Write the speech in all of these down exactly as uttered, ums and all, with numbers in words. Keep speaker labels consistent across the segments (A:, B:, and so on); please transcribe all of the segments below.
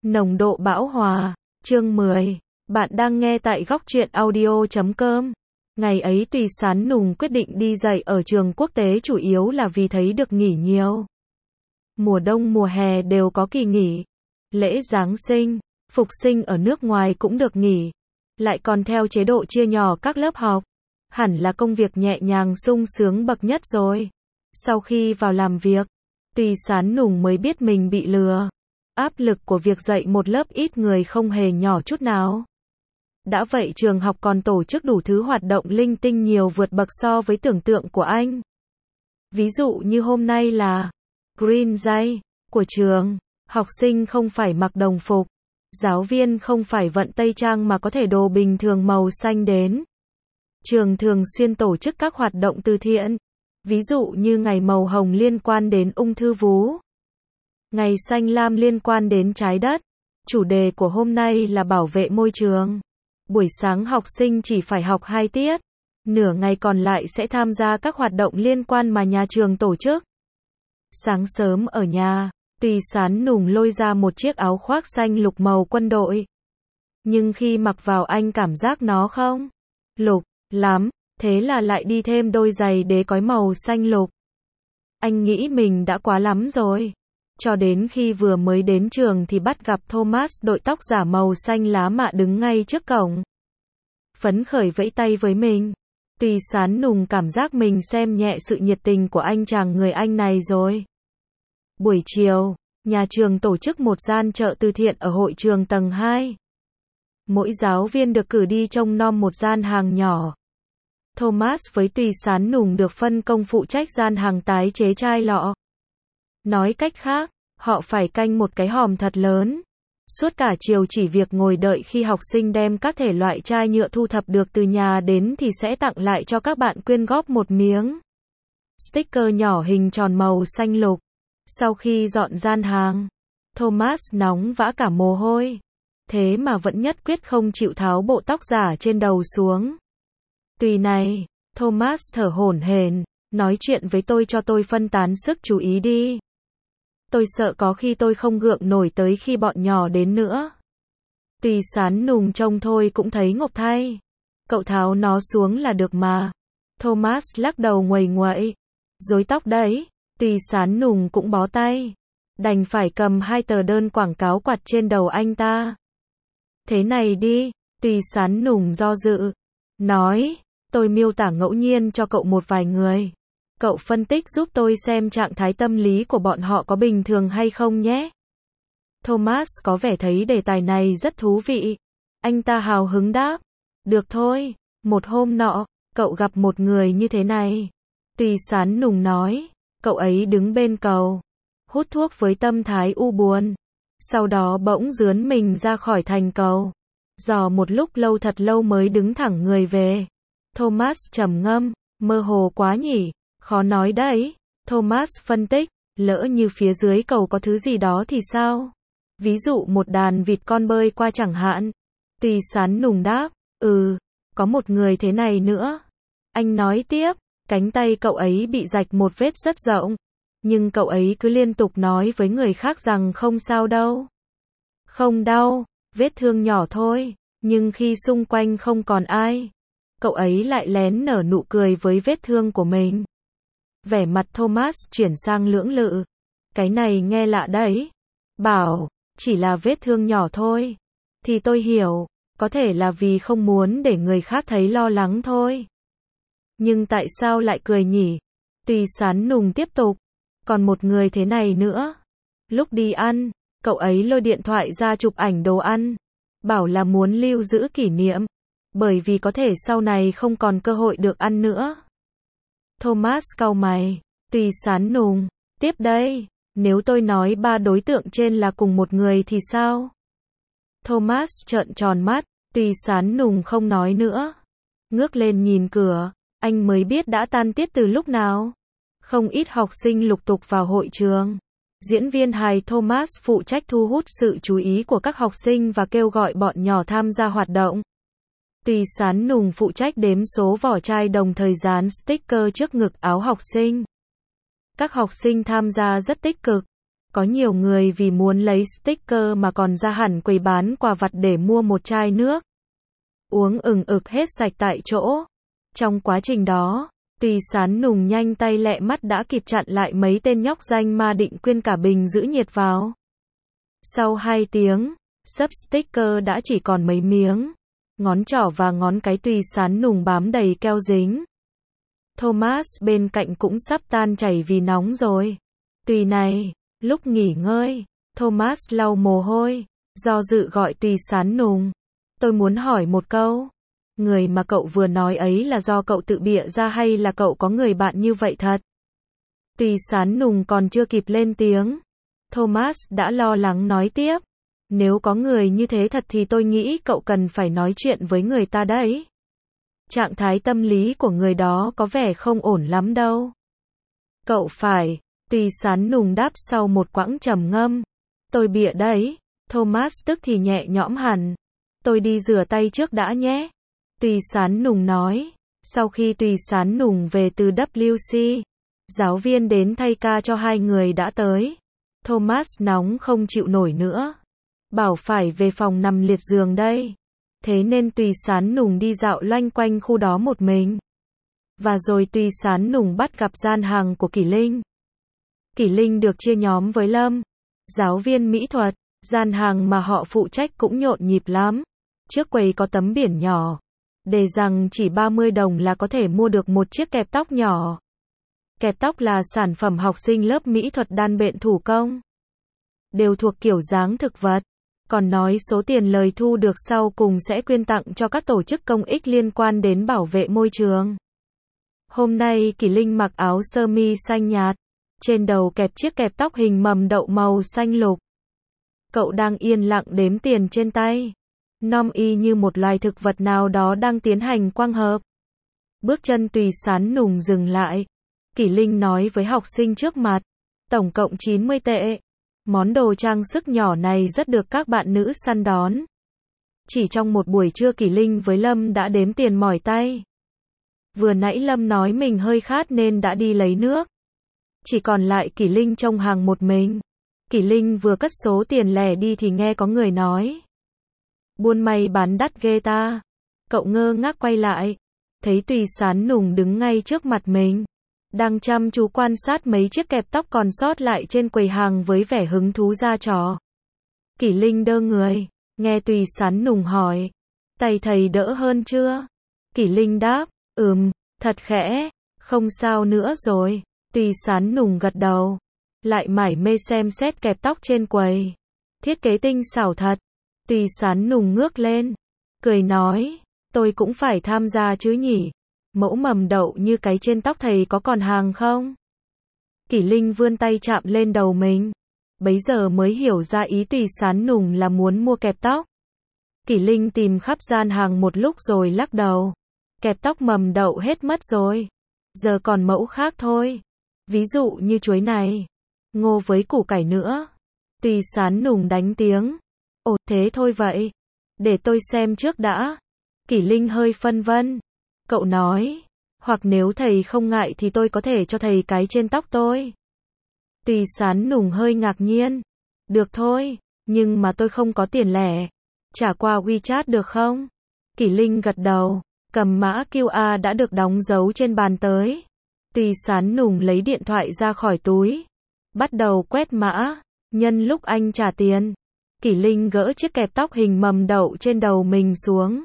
A: Nồng độ bão hòa, chương mười. Bạn đang nghe tại góc truyện audio chấm com. Ngày ấy Tùy Sán Nùng quyết định đi dạy ở trường quốc tế chủ yếu là vì thấy được nghỉ nhiều. Mùa đông mùa hè đều có kỳ nghỉ. Lễ Giáng sinh, Phục sinh ở nước ngoài cũng được nghỉ. Lại còn theo chế độ chia nhỏ các lớp học. Hẳn là công việc nhẹ nhàng sung sướng bậc nhất rồi. Sau khi vào làm việc, Tùy Sán Nùng mới biết mình bị lừa. Áp lực của việc dạy một lớp ít người không hề nhỏ chút nào. Đã vậy trường học còn tổ chức đủ thứ hoạt động linh tinh nhiều vượt bậc so với tưởng tượng của anh. Ví dụ như hôm nay là Green Day của trường, học sinh không phải mặc đồng phục, giáo viên không phải vận tây trang mà có thể đồ bình thường màu xanh đến. Trường thường xuyên tổ chức các hoạt động từ thiện, ví dụ như ngày màu hồng liên quan đến ung thư vú, ngày xanh lam liên quan đến trái đất. Chủ đề của hôm nay là bảo vệ môi trường. Buổi sáng học sinh chỉ phải học hai tiết, nửa ngày còn lại sẽ tham gia các hoạt động liên quan mà nhà trường tổ chức. Sáng sớm ở nhà, Tùy Sán Nùng lôi ra một chiếc áo khoác xanh lục màu quân đội. Nhưng khi mặc vào anh cảm giác nó không lục lắm, thế là lại đi thêm đôi giày đế cói màu xanh lục. Anh nghĩ mình đã quá lắm rồi. Cho đến khi vừa mới đến trường thì bắt gặp Thomas đội tóc giả màu xanh lá mạ đứng ngay trước cổng. Phấn khởi vẫy tay với mình. Tùy Sán Nùng cảm giác mình xem nhẹ sự nhiệt tình của anh chàng người Anh này rồi. Buổi chiều, nhà trường tổ chức một gian chợ từ thiện ở hội trường tầng hai. Mỗi giáo viên được cử đi trông nom một gian hàng nhỏ. Thomas với Tùy Sán Nùng được phân công phụ trách gian hàng tái chế chai lọ. Nói cách khác, họ phải canh một cái hòm thật lớn. Suốt cả chiều chỉ việc ngồi đợi khi học sinh đem các thể loại chai nhựa thu thập được từ nhà đến thì sẽ tặng lại cho các bạn quyên góp một miếng sticker nhỏ hình tròn màu xanh lục. Sau khi dọn gian hàng, Thomas nóng vã cả mồ hôi. Thế mà vẫn nhất quyết không chịu tháo bộ tóc giả trên đầu xuống. Tùy này, Thomas thở hổn hển, nói chuyện với tôi cho tôi phân tán sức chú ý đi. Tôi sợ có khi tôi không gượng nổi tới khi bọn nhỏ đến nữa. Tùy Sán Nùng trông thôi cũng thấy ngộp thay. Cậu tháo nó xuống là được mà. Thomas lắc đầu nguầy nguậy. Rối tóc đấy. Tùy Sán Nùng cũng bó tay. Đành phải cầm hai tờ đơn quảng cáo quạt trên đầu anh ta. Thế này đi, Tùy Sán Nùng do dự. Nói, tôi miêu tả ngẫu nhiên cho cậu một vài người. Cậu phân tích giúp tôi xem trạng thái tâm lý của bọn họ có bình thường hay không nhé. Thomas có vẻ thấy đề tài này rất thú vị. Anh ta hào hứng đáp. Được thôi, một hôm nọ, cậu gặp một người như thế này. Tùy Sán Nùng nói, cậu ấy đứng bên cầu, hút thuốc với tâm thái u buồn. Sau đó bỗng dướn mình ra khỏi thành cầu. Dò một lúc lâu thật lâu mới đứng thẳng người về. Thomas trầm ngâm, mơ hồ quá nhỉ. Khó nói đấy. Thomas phân tích, lỡ như phía dưới cầu có thứ gì đó thì sao? Ví dụ một đàn vịt con bơi qua chẳng hạn. Tùy Sán Nùng đáp, ừ, có một người thế này nữa. Anh nói tiếp, cánh tay cậu ấy bị rạch một vết rất rộng. Nhưng cậu ấy cứ liên tục nói với người khác rằng không sao đâu. Không đau, vết thương nhỏ thôi. Nhưng khi xung quanh không còn ai, cậu ấy lại lén nở nụ cười với vết thương của mình. Vẻ mặt Thomas chuyển sang lưỡng lự. Cái này nghe lạ đấy. Bảo, chỉ là vết thương nhỏ thôi. Thì tôi hiểu, có thể là vì không muốn để người khác thấy lo lắng thôi. Nhưng tại sao lại cười nhỉ? Tùy Sán Nùng tiếp tục. Còn một người thế này nữa. Lúc đi ăn, cậu ấy lôi điện thoại ra chụp ảnh đồ ăn. Bảo là muốn lưu giữ kỷ niệm. Bởi vì có thể sau này không còn cơ hội được ăn nữa. Thomas cau mày. Tùy Sán Nùng, tiếp đây, nếu tôi nói ba đối tượng trên là cùng một người thì sao? Thomas trợn tròn mắt. Tùy Sán Nùng không nói nữa. Ngước lên nhìn cửa, anh mới biết đã tan tiết từ lúc nào. Không ít học sinh lục tục vào hội trường. Diễn viên hài Thomas phụ trách thu hút sự chú ý của các học sinh và kêu gọi bọn nhỏ tham gia hoạt động. Tùy Sán Nùng phụ trách đếm số vỏ chai đồng thời dán sticker trước ngực áo học sinh. Các học sinh tham gia rất tích cực. Có nhiều người vì muốn lấy sticker mà còn ra hẳn quầy bán quà vặt để mua một chai nước. Uống ừng ực hết sạch tại chỗ. Trong quá trình đó, Tùy Sán Nùng nhanh tay lẹ mắt đã kịp chặn lại mấy tên nhóc danh ma định quyên cả bình giữ nhiệt vào. Sau hai tiếng, sấp sticker đã chỉ còn mấy miếng. Ngón trỏ và ngón cái Tùy Sán Nùng bám đầy keo dính. Thomas bên cạnh cũng sắp tan chảy vì nóng rồi. Tùy này, lúc nghỉ ngơi, Thomas lau mồ hôi, do dự gọi Tùy Sán Nùng. Tôi muốn hỏi một câu. Người mà cậu vừa nói ấy là do cậu tự bịa ra hay là cậu có người bạn như vậy thật? Tùy Sán Nùng còn chưa kịp lên tiếng. Thomas đã lo lắng nói tiếp. Nếu có người như thế thật thì tôi nghĩ cậu cần phải nói chuyện với người ta đấy. Trạng thái tâm lý của người đó có vẻ không ổn lắm đâu. Cậu phải, Tùy Sán Nùng đáp sau một quãng trầm ngâm. Tôi bịa đấy. Thomas tức thì nhẹ nhõm hẳn. Tôi đi rửa tay trước đã nhé. Tùy Sán Nùng nói. Sau khi Tùy Sán Nùng về từ W C, giáo viên đến thay ca cho hai người đã tới. Thomas nóng không chịu nổi nữa. Bảo phải về phòng nằm liệt giường đây. Thế nên Tùy Sán Nùng đi dạo loanh quanh khu đó một mình. Và rồi Tùy Sán Nùng bắt gặp gian hàng của Kỷ Linh. Kỷ Linh được chia nhóm với Lâm, giáo viên mỹ thuật. Gian hàng mà họ phụ trách cũng nhộn nhịp lắm. Trước quầy có tấm biển nhỏ, đề rằng chỉ ba mươi đồng là có thể mua được một chiếc kẹp tóc nhỏ. Kẹp tóc là sản phẩm học sinh lớp mỹ thuật đan bện thủ công. Đều thuộc kiểu dáng thực vật. Còn nói số tiền lời thu được sau cùng sẽ quyên tặng cho các tổ chức công ích liên quan đến bảo vệ môi trường. Hôm nay Kỷ Linh mặc áo sơ mi xanh nhạt. Trên đầu kẹp chiếc kẹp tóc hình mầm đậu màu xanh lục. Cậu đang yên lặng đếm tiền trên tay. Nom y như một loài thực vật nào đó đang tiến hành quang hợp. Bước chân Tùy Sán Nùng dừng lại. Kỷ Linh nói với học sinh trước mặt. Tổng cộng chín mươi tệ. Món đồ trang sức nhỏ này rất được các bạn nữ săn đón. Chỉ trong một buổi trưa Kỷ Linh với Lâm đã đếm tiền mỏi tay. Vừa nãy Lâm nói mình hơi khát nên đã đi lấy nước. Chỉ còn lại Kỷ Linh trông hàng một mình. Kỷ Linh vừa cất số tiền lẻ đi thì nghe có người nói. Buôn mày bán đắt ghê ta. Cậu ngơ ngác quay lại. Thấy Tùy Sán Nùng đứng ngay trước mặt mình. Đang chăm chú quan sát mấy chiếc kẹp tóc còn sót lại trên quầy hàng với vẻ hứng thú ra trò. Kỷ Linh đơ người. Nghe Tùy Sán Nùng hỏi. Tay thầy đỡ hơn chưa? Kỷ Linh đáp. Ừm, thật khẽ. Không sao nữa rồi. Tùy Sán Nùng gật đầu. Lại mải mê xem xét kẹp tóc trên quầy. Thiết kế tinh xảo thật. Tùy Sán Nùng ngước lên. Cười nói. Tôi cũng phải tham gia chứ nhỉ. Mẫu mầm đậu như cái trên tóc thầy có còn hàng không? Kỷ Linh vươn tay chạm lên đầu mình. Bấy giờ mới hiểu ra ý Tùy Sán Nùng là muốn mua kẹp tóc. Kỷ Linh tìm khắp gian hàng một lúc rồi lắc đầu. Kẹp tóc mầm đậu hết mất rồi. Giờ còn mẫu khác thôi. Ví dụ như chuối này. Ngô với củ cải nữa. Tùy Sán Nùng đánh tiếng. Ồ, thế thôi vậy. Để tôi xem trước đã. Kỷ Linh hơi phân vân. Cậu nói. Hoặc nếu thầy không ngại thì tôi có thể cho thầy cái trên tóc tôi. Tùy Sán Nùng hơi ngạc nhiên. Được thôi. Nhưng mà tôi không có tiền lẻ. Trả qua WeChat được không? Kỷ Linh gật đầu. Cầm mã quy rờ đã được đóng dấu trên bàn tới. Tùy Sán Nùng lấy điện thoại ra khỏi túi. Bắt đầu quét mã. Nhân lúc anh trả tiền. Kỷ Linh gỡ chiếc kẹp tóc hình mầm đậu trên đầu mình xuống.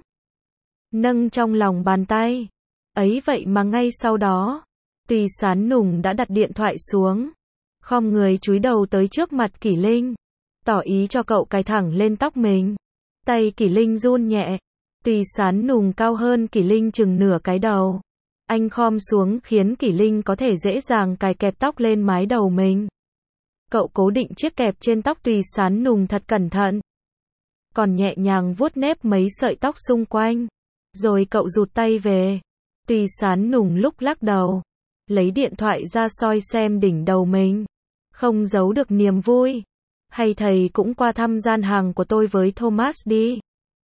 A: Nâng trong lòng bàn tay. Ấy vậy mà ngay sau đó, Tùy Sán Nùng đã đặt điện thoại xuống. Khom người chúi đầu tới trước mặt Kỷ Linh. Tỏ ý cho cậu cài thẳng lên tóc mình. Tay Kỷ Linh run nhẹ. Tùy Sán Nùng cao hơn Kỷ Linh chừng nửa cái đầu. Anh khom xuống khiến Kỷ Linh có thể dễ dàng cài kẹp tóc lên mái đầu mình. Cậu cố định chiếc kẹp trên tóc Tùy Sán Nùng thật cẩn thận. Còn nhẹ nhàng vuốt nếp mấy sợi tóc xung quanh. Rồi cậu rụt tay về. Tùy Sán Nùng lúc lắc đầu. Lấy điện thoại ra soi xem đỉnh đầu mình. Không giấu được niềm vui. Hay thầy cũng qua thăm gian hàng của tôi với Thomas đi.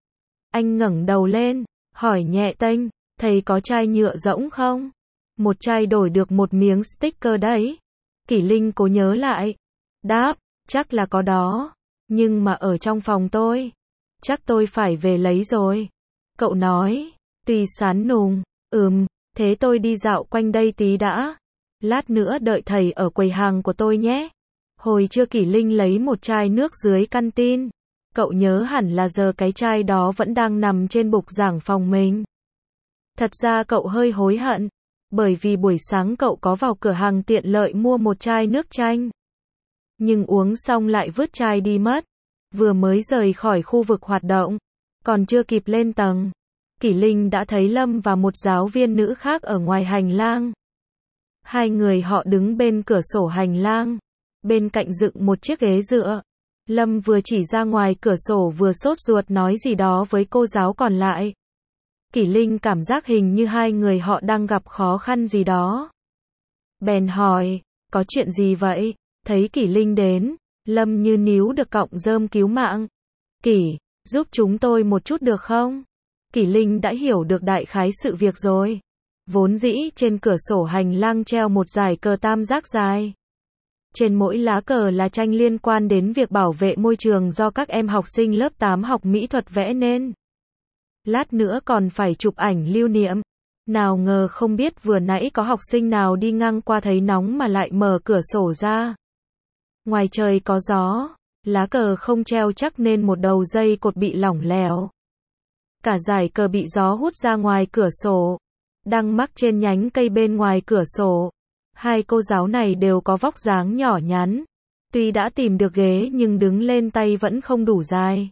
A: Anh ngẩng đầu lên. Hỏi nhẹ tênh. Thầy có chai nhựa rỗng không? Một chai đổi được một miếng sticker đấy. Kỷ Linh cố nhớ lại. Đáp. Chắc là có đó. Nhưng mà ở trong phòng tôi. Chắc tôi phải về lấy rồi. Cậu nói. Tùy Sán Nùng. Ừm, thế tôi đi dạo quanh đây tí đã. Lát nữa đợi thầy ở quầy hàng của tôi nhé. Hồi trưa Kỷ Linh lấy một chai nước dưới căn tin. Cậu nhớ hẳn là giờ cái chai đó vẫn đang nằm trên bục giảng phòng mình. Thật ra cậu hơi hối hận. Bởi vì buổi sáng cậu có vào cửa hàng tiện lợi mua một chai nước chanh. Nhưng uống xong lại vứt chai đi mất. Vừa mới rời khỏi khu vực hoạt động. Còn chưa kịp lên tầng. Kỷ Linh đã thấy Lâm và một giáo viên nữ khác ở ngoài hành lang. Hai người họ đứng bên cửa sổ hành lang. Bên cạnh dựng một chiếc ghế dựa. Lâm vừa chỉ ra ngoài cửa sổ vừa sốt ruột nói gì đó với cô giáo còn lại. Kỷ Linh cảm giác hình như hai người họ đang gặp khó khăn gì đó. Bèn hỏi, có chuyện gì vậy? Thấy Kỷ Linh đến, Lâm như níu được cọng rơm cứu mạng. Kỷ, giúp chúng tôi một chút được không? Kỷ Linh đã hiểu được đại khái sự việc rồi. Vốn dĩ trên cửa sổ hành lang treo một dải cờ tam giác dài. Trên mỗi lá cờ là tranh liên quan đến việc bảo vệ môi trường do các em học sinh lớp tám học mỹ thuật vẽ nên. Lát nữa còn phải chụp ảnh lưu niệm. Nào ngờ không biết vừa nãy có học sinh nào đi ngang qua thấy nóng mà lại mở cửa sổ ra. Ngoài trời có gió, lá cờ không treo chắc nên một đầu dây cột bị lỏng lẻo. Cả dải cờ bị gió hút ra ngoài cửa sổ, đang mắc trên nhánh cây bên ngoài cửa sổ. Hai cô giáo này đều có vóc dáng nhỏ nhắn. Tuy đã tìm được ghế nhưng đứng lên tay vẫn không đủ dài.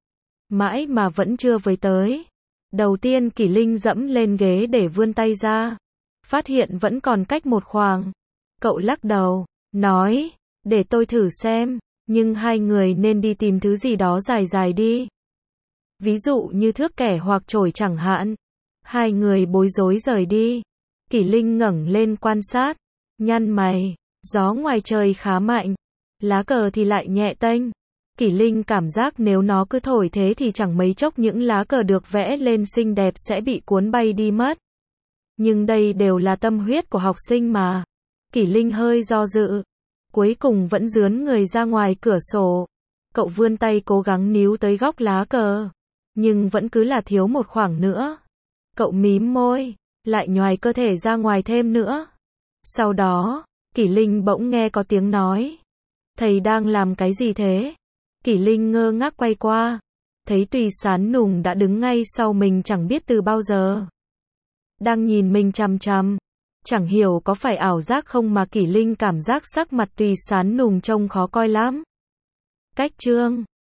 A: Mãi mà vẫn chưa với tới. Đầu tiên Kỷ Linh dẫm lên ghế để vươn tay ra. Phát hiện vẫn còn cách một khoảng. Cậu lắc đầu, nói, để tôi thử xem. Nhưng hai người nên đi tìm thứ gì đó dài dài đi. Ví dụ như thước kẻ hoặc chổi chẳng hạn. Hai người bối rối rời đi. Kỷ Linh ngẩng lên quan sát. Nhăn mày, gió ngoài trời khá mạnh. Lá cờ thì lại nhẹ tênh. Kỷ Linh cảm giác nếu nó cứ thổi thế thì chẳng mấy chốc những lá cờ được vẽ lên xinh đẹp sẽ bị cuốn bay đi mất. Nhưng đây đều là tâm huyết của học sinh mà. Kỷ Linh hơi do dự. Cuối cùng vẫn dướn người ra ngoài cửa sổ. Cậu vươn tay cố gắng níu tới góc lá cờ. Nhưng vẫn cứ là thiếu một khoảng nữa. Cậu mím môi, lại nhoài cơ thể ra ngoài thêm nữa. Sau đó, Kỷ Linh bỗng nghe có tiếng nói. Thầy đang làm cái gì thế? Kỷ Linh ngơ ngác quay qua. Thấy Tùy Sán Nùng đã đứng ngay sau mình chẳng biết từ bao giờ. Đang nhìn mình chằm chằm. Chẳng hiểu có phải ảo giác không mà Kỷ Linh cảm giác sắc mặt Tùy Sán Nùng trông khó coi lắm. Cách chương